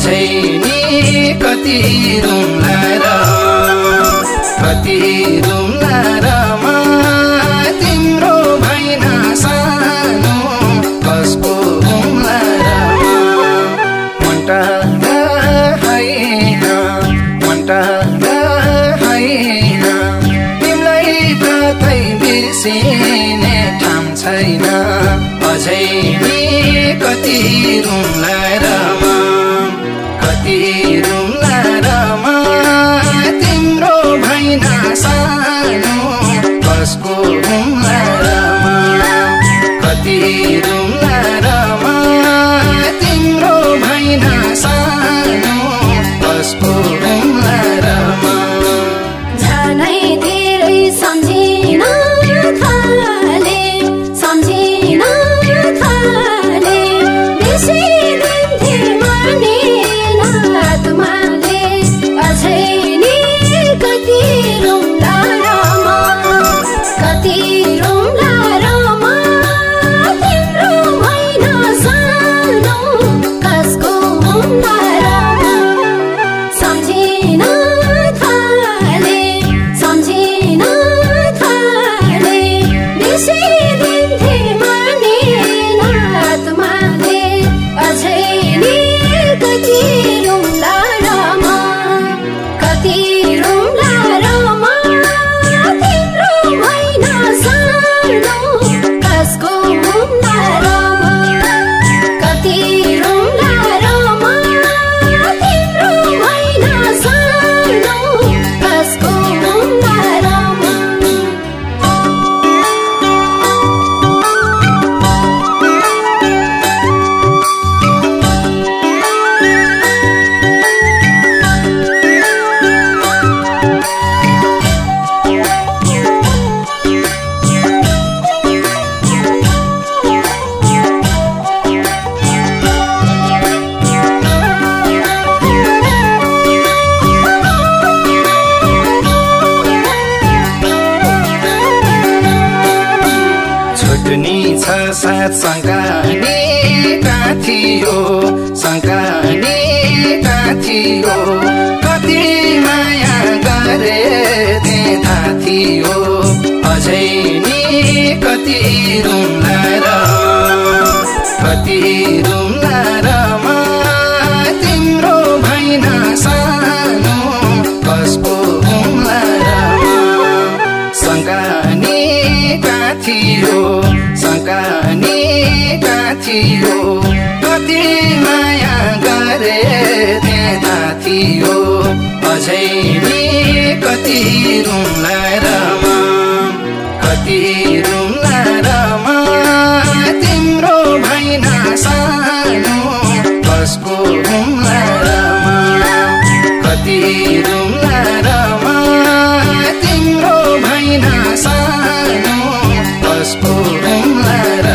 अझै नि कति रुम्ला र कति रुम्ला र तिम्रो भैन सानो कसको रुम्ला र मन्टा हैन मन्टा हैन तिमीलाई कतै बिर्सिने ठाम छैन अझै नि कति रुम्ला र कति रुम्ला र तिम्रो भैन सानो कसको रुम्ला र कति रुम्ला र तिम्रो भैन सानो कसको रुम्ला र झनै धेरै सम्झिन थाले सम्झिन थाले बेसी दिन्थे मानेन आत्माले अझै नि कति रुम्ला र कति रुम्ला र तिम्रो भैन सानो कसको रुम्ला र सम्झिन थाले सम्झिन थाले बेसी दिन्थे मानेन आत्माले अझै नि कति रुम्ला र कति रुम्ला र तिम्रो भैन सानो कसको रुम्ला र कति रुम्ला र तिम्रो भैन सानो कसको रुम्ला र छुट्नी छ साथ शङ्कानी कहाँ थियो शङ्कानी कहाँ थियो कति माया गरे थाहा थियो अझै नि कति रुम्ला र कति रुम्ला र तिम्रो भैन सानो कसको रुम्ला र शङ्कानी कहाँ थियो शङ्कानी कहाँ थियो कति माया गरे थाहा थियो अझै नि कति रुम्ला र कति रुम्ला र तिम्रो भैन सानो कसको रुम्ला र कति रुम्ला र तिम्रो भैन सानो कसको रुम्ला र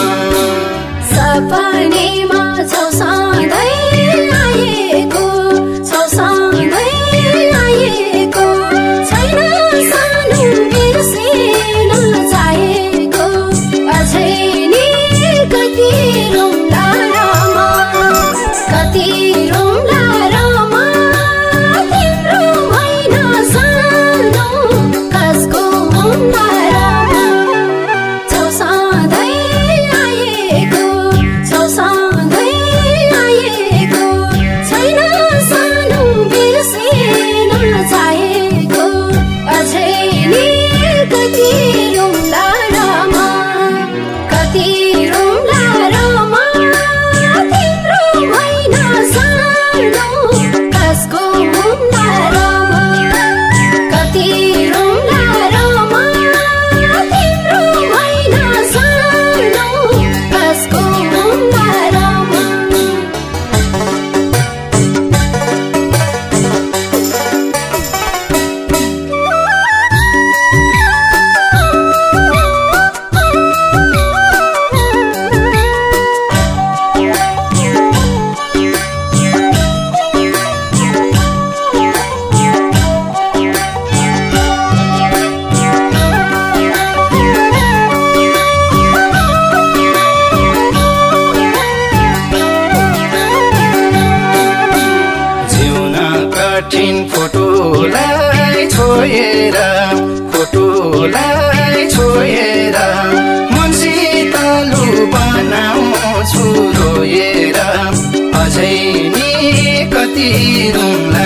सपनीमा छौ सधैँ आएको छौ सधैँ आएको छैन सानो बिर्सिन चाहेको अझै नि कति रुम्ला र कति रुम्ला र तिम्रो भैन सानो कसको रुम्ला र छौ सधैँ आएको छौ सधैँ आएको छैन सानो बिर्सिन चाहेको अझै नि कति रुम्ला र कति रुम्ला र तिम्रो भैन सानो रङ्गीन फोटोलाई छोएर मन शीतलु बनाउँछु रोएर अझै नि कति रुम्ला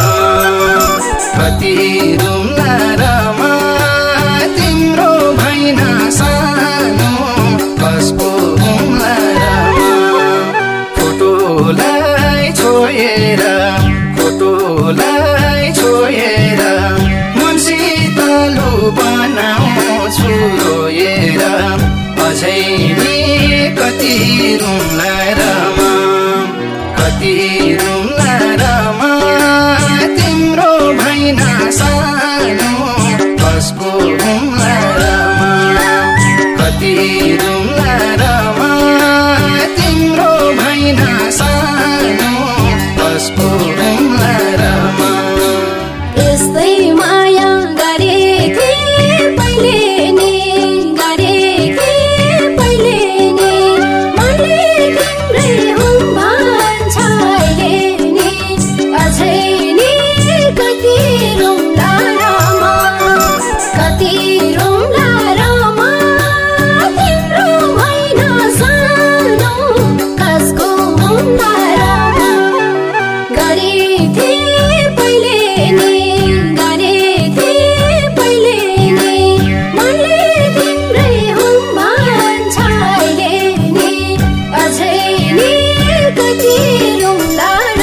र तिम्रो भैना सानो कसको रुम्ला र फोटोलाई छोएर मन शीतलु बनाउँछु रोएर अझै नि कति रुम्ला र तिम्रो भैना सानो कसको रुम्ला र कति रुम्ला र तिम्रो भैना सानो कसको रुम्ला र यस्तै माया गरेथे पहिले नि मनले तिम्रै हुँ भन्छ अहिले नि अझै नि कति रुम्ला र तिम्रो भैना सानो कसको रुम्ला र गरेथे पहिले नि मनले तिम्रै हुँ भन्छ अहिले नि अझै नि कति रुम्ला र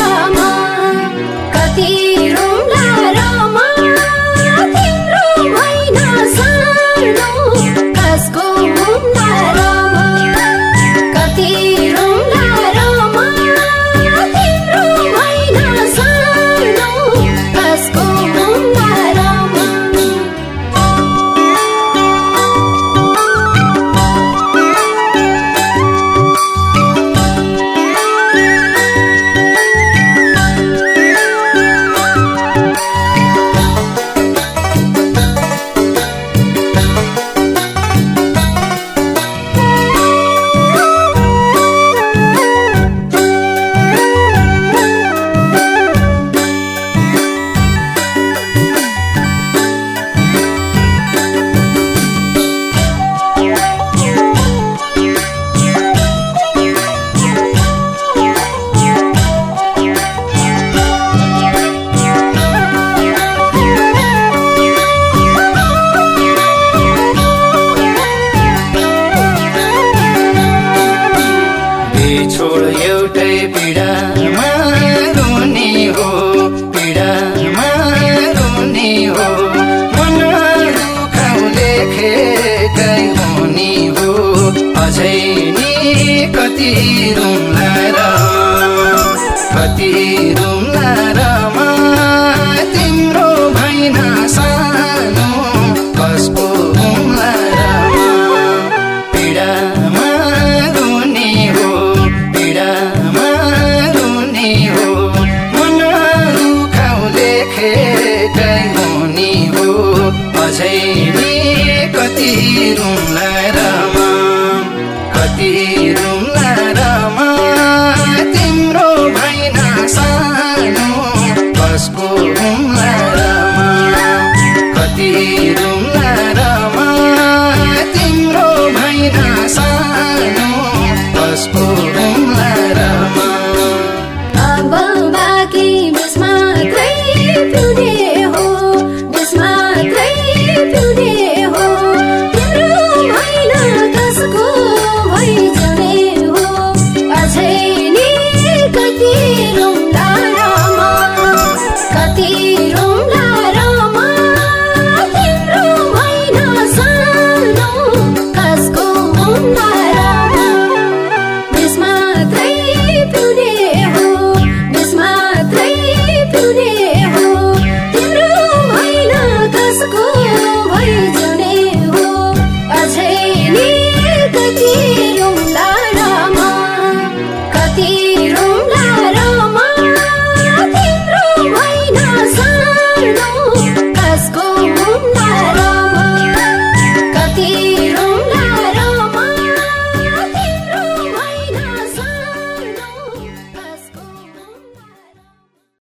तिम्रो भैना सानो कसको रुम्ला र कति रुम्ला र तिम्रो भैना सानो कसको रुम्ला र छोड एउटै पीडामा रुनी हो मन दुखाउ लेखेकै हुनी हो अझै नि कति रुम्ला र तिम्रो भैना सानो कसको रुम्ला र पीडामा रुनी हो मन दुखाउ लेखेकै हुनी हो अझै नि कति रुम्ला र